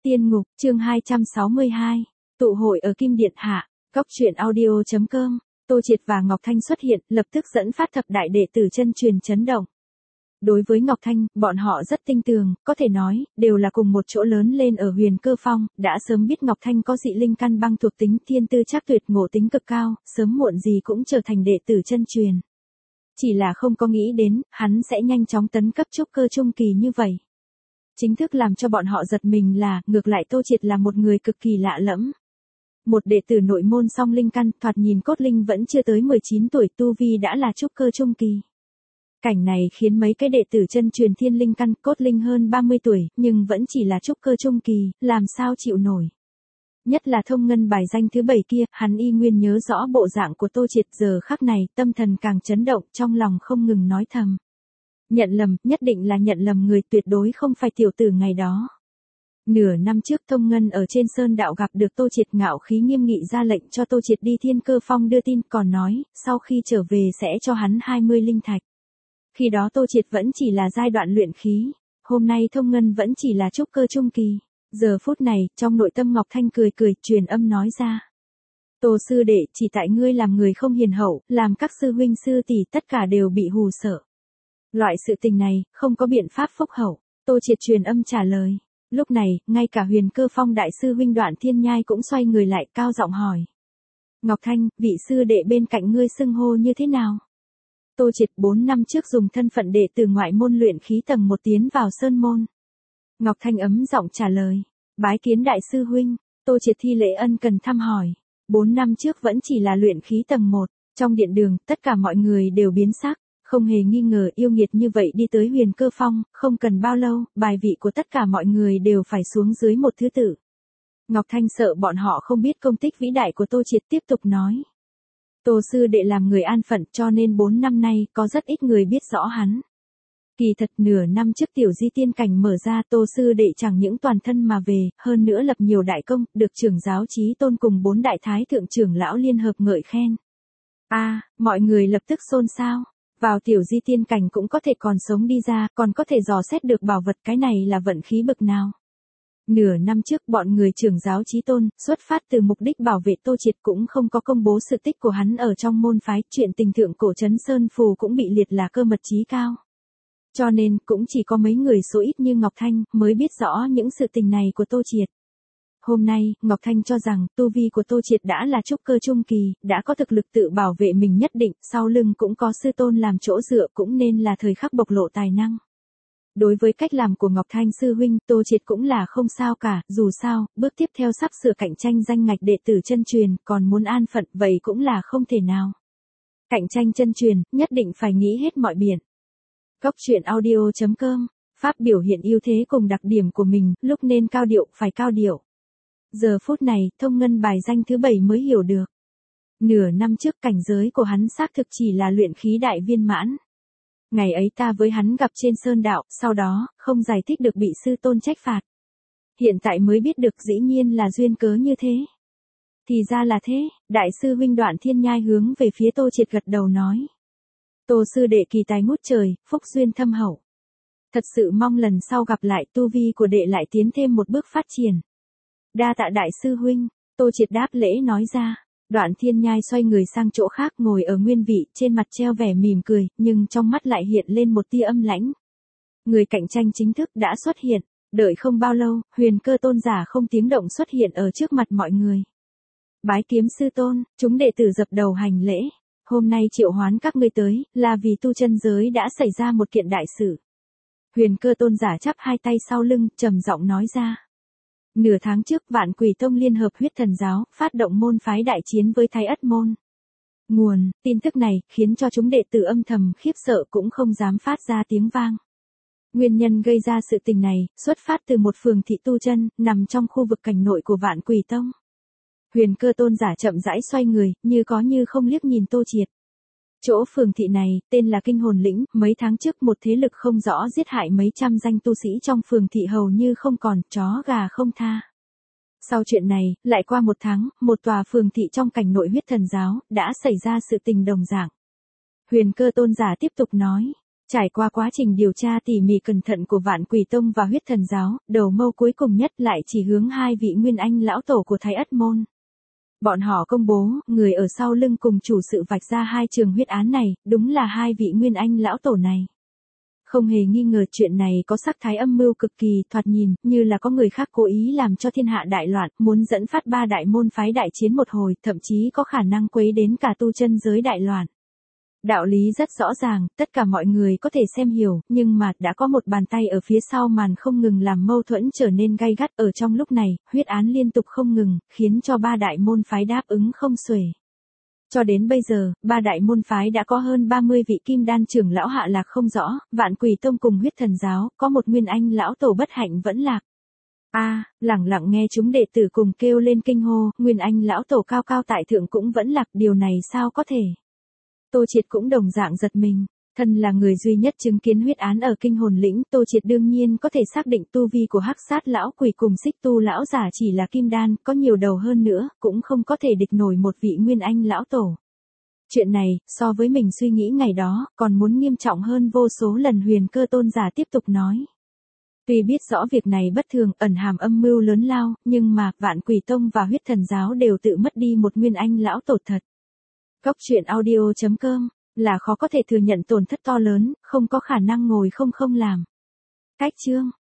Tiên ngục, chương 262. Tụ hội ở Kim Điện Hạ. Góc truyện audio.com. Tô Triệt và Ngọc Thanh xuất hiện, lập tức dẫn phát thập đại đệ tử chân truyền chấn động. Đối với Ngọc Thanh, bọn họ rất tinh tường, có thể nói, đều là cùng một chỗ lớn lên ở Huyền Cơ Phong, đã sớm biết Ngọc Thanh có dị linh căn băng thuộc tính, thiên tư chắc tuyệt, ngộ tính cực cao, sớm muộn gì cũng trở thành đệ tử chân truyền. Chỉ là không có nghĩ đến, hắn sẽ nhanh chóng tấn cấp trúc cơ trung kỳ như vậy. Chính thức làm cho bọn họ giật mình là, ngược lại Tô Triệt là một người cực kỳ lạ lẫm. Một đệ tử nội môn song linh căn, thoạt nhìn cốt linh vẫn chưa tới 19 tuổi, tu vi đã là trúc cơ trung kỳ. Cảnh này khiến mấy cái đệ tử chân truyền thiên linh căn, cốt linh hơn 30 tuổi, nhưng vẫn chỉ là trúc cơ trung kỳ, làm sao chịu nổi. Nhất là thông ngân bài danh thứ 7 kia, hắn y nguyên nhớ rõ bộ dạng của Tô Triệt, giờ khắc này, tâm thần càng chấn động, trong lòng không ngừng nói thầm. Nhận lầm, nhất định là nhận lầm người, tuyệt đối không phải tiểu tử ngày đó. Nửa năm trước thông ngân ở trên sơn đạo gặp được Tô Triệt, ngạo khí nghiêm nghị ra lệnh cho Tô Triệt đi Thiên Cơ Phong đưa tin, còn nói, sau khi trở về sẽ cho hắn 20 linh thạch. Khi đó Tô Triệt vẫn chỉ là giai đoạn luyện khí, hôm nay thông ngân vẫn chỉ là trúc cơ trung kỳ. Giờ phút này, trong nội tâm Ngọc Thanh cười cười, truyền âm nói ra. Tô sư đệ, chỉ tại ngươi làm người không hiền hậu, làm các sư huynh sư tỷ tất cả đều bị hù sợ. Loại sự tình này, không có biện pháp phúc hậu. Tô Triệt truyền âm trả lời. Lúc này, ngay cả Huyền Cơ Phong đại sư huynh Đoạn Thiên Nhai cũng xoay người lại, cao giọng hỏi. Ngọc Thanh, vị sư đệ bên cạnh ngươi xưng hô như thế nào? Tô Triệt 4 năm trước dùng thân phận đệ tử ngoại môn luyện khí tầng 1 tiến vào sơn môn. Ngọc Thanh ấm giọng trả lời. Bái kiến đại sư huynh. Tô Triệt thi lễ ân cần thăm hỏi. 4 năm trước vẫn chỉ là luyện khí tầng 1. Trong điện đường, tất cả mọi người đều biến sắc. Không hề nghi ngờ yêu nghiệt như vậy đi tới Huyền Cơ Phong, không cần bao lâu, bài vị của tất cả mọi người đều phải xuống dưới một thứ tự. Ngọc Thanh sợ bọn họ không biết công tích vĩ đại của Tô Triệt, tiếp tục nói. Tô sư đệ làm người an phận, cho nên 4 năm nay có rất ít người biết rõ hắn. Kỳ thật nửa năm trước tiểu di tiên cảnh mở ra, Tô sư đệ chẳng những toàn thân mà về, hơn nữa lập nhiều đại công, được trưởng giáo Chí Tôn cùng 4 đại thái thượng trưởng lão liên hợp ngợi khen. Mọi người lập tức xôn xao. Vào tiểu di tiên cảnh cũng có thể còn sống đi ra, còn có thể dò xét được bảo vật, cái này là vận khí bực nào. Nửa năm trước bọn người trưởng giáo Chí Tôn, xuất phát từ mục đích bảo vệ Tô Triệt, cũng không có công bố sự tích của hắn ở trong môn phái, chuyện tình thượng cổ trấn Sơn Phù cũng bị liệt là cơ mật chí cao. Cho nên, cũng chỉ có mấy người số ít như Ngọc Thanh, mới biết rõ những sự tình này của Tô Triệt. Hôm nay, Ngọc Thanh cho rằng, tu vi của Tô Triệt đã là trúc cơ trung kỳ, đã có thực lực tự bảo vệ mình nhất định, sau lưng cũng có sư tôn làm chỗ dựa, cũng nên là thời khắc bộc lộ tài năng. Đối với cách làm của Ngọc Thanh sư huynh, Tô Triệt cũng là không sao cả, dù sao, bước tiếp theo sắp sửa cạnh tranh danh ngạch đệ tử chân truyền, còn muốn an phận, vậy cũng là không thể nào. Cạnh tranh chân truyền, nhất định phải nghĩ hết mọi biện. Góc truyện audio.com, pháp biểu hiện ưu thế cùng đặc điểm của mình, lúc nên cao điệu, phải cao điệu. Giờ phút này, thông ngân bài danh thứ 7 mới hiểu được. Nửa năm trước cảnh giới của hắn xác thực chỉ là luyện khí đại viên mãn. Ngày ấy ta với hắn gặp trên sơn đạo, sau đó, không giải thích được bị sư tôn trách phạt. Hiện tại mới biết được dĩ nhiên là duyên cớ như thế. Thì ra là thế, đại sư huynh Đoạn Thiên Nhai hướng về phía Tô Triệt gật đầu nói. Tô sư đệ kỳ tài ngút trời, phúc duyên thâm hậu. Thật sự mong lần sau gặp lại, tu vi của đệ lại tiến thêm một bước phát triển. Đa tạ đại sư huynh, Tô Triệt đáp lễ nói ra. Đoạn Thiên Nhai xoay người sang chỗ khác, ngồi ở nguyên vị, trên mặt treo vẻ mỉm cười, nhưng trong mắt lại hiện lên một tia âm lãnh. Người cạnh tranh chính thức đã xuất hiện, đợi không bao lâu, Huyền Cơ tôn giả không tiếng động xuất hiện ở trước mặt mọi người. Bái kiếm sư tôn, chúng đệ tử dập đầu hành lễ. Hôm nay triệu hoán các ngươi tới, là vì tu chân giới đã xảy ra một kiện đại sự. Huyền Cơ tôn giả chắp hai tay sau lưng, trầm giọng nói ra. Nửa tháng trước, Vạn Quỷ Tông liên hợp Huyết Thần giáo, phát động môn phái đại chiến với Thái Ất môn. Tin tức này, khiến cho chúng đệ tử âm thầm khiếp sợ, cũng không dám phát ra tiếng vang. Nguyên nhân gây ra sự tình này, xuất phát từ một phường thị tu chân, nằm trong khu vực cảnh nội của Vạn Quỷ Tông. Huyền Cơ tôn giả chậm rãi xoay người, như có như không liếc nhìn Tô Triệt. Chỗ phường thị này, tên là Kinh Hồn Lĩnh, mấy tháng trước một thế lực không rõ giết hại mấy trăm danh tu sĩ trong phường thị hầu như không còn, chó gà không tha. Sau chuyện này, lại qua một tháng, một tòa phường thị trong cảnh nội Huyết Thần giáo, đã xảy ra sự tình đồng dạng. Huyền Cơ tôn giả tiếp tục nói, Trải qua quá trình điều tra tỉ mỉ cẩn thận của Vạn Quỷ Tông và Huyết Thần Giáo, đầu mâu cuối cùng nhất lại chỉ hướng hai vị Nguyên Anh lão tổ của Thái Ất Môn. Bọn họ công bố, người ở sau lưng cùng chủ sự vạch ra hai trường huyết án này, đúng là hai vị Nguyên Anh lão tổ này. Không hề nghi ngờ chuyện này có sắc thái âm mưu cực kỳ, thoạt nhìn, như là có người khác cố ý làm cho thiên hạ đại loạn, muốn dẫn phát ba đại môn phái đại chiến một hồi, thậm chí có khả năng quấy đến cả tu chân giới đại loạn. Đạo lý rất rõ ràng, tất cả mọi người có thể xem hiểu, nhưng mà đã có một bàn tay ở phía sau màn không ngừng làm mâu thuẫn trở nên gay gắt. Ở trong lúc này, huyết án liên tục không ngừng, khiến cho ba đại môn phái đáp ứng không xuể. Cho đến bây giờ, ba đại môn phái đã có hơn 30 vị kim đan trưởng lão hạ lạc không rõ, Vạn Quỷ Tông cùng Huyết Thần Giáo, có một Nguyên Anh lão tổ bất hạnh vẫn lạc. Lẳng lặng nghe chúng đệ tử cùng kêu lên kinh hô, Nguyên Anh lão tổ cao cao tại thượng cũng vẫn lạc, điều này sao có thể? Tô Triệt cũng đồng dạng giật mình. Thân là người duy nhất chứng kiến huyết án ở Kinh Hồn Lĩnh, Tô Triệt đương nhiên có thể xác định tu vi của Hắc Sát lão quỷ cùng Xích Tu lão giả chỉ là kim đan, có nhiều đầu hơn nữa, cũng không có thể địch nổi một vị Nguyên Anh lão tổ. Chuyện này, so với mình suy nghĩ ngày đó, còn muốn nghiêm trọng hơn vô số lần. Huyền Cơ Tôn giả tiếp tục nói. Tuy biết rõ việc này bất thường, ẩn hàm âm mưu lớn lao, nhưng mà, Vạn Quỷ Tông và Huyết Thần Giáo đều tự mất đi một Nguyên Anh lão tổ thật. Góc truyện audio.com là khó có thể thừa nhận tổn thất to lớn, không có khả năng ngồi không làm. Cách chương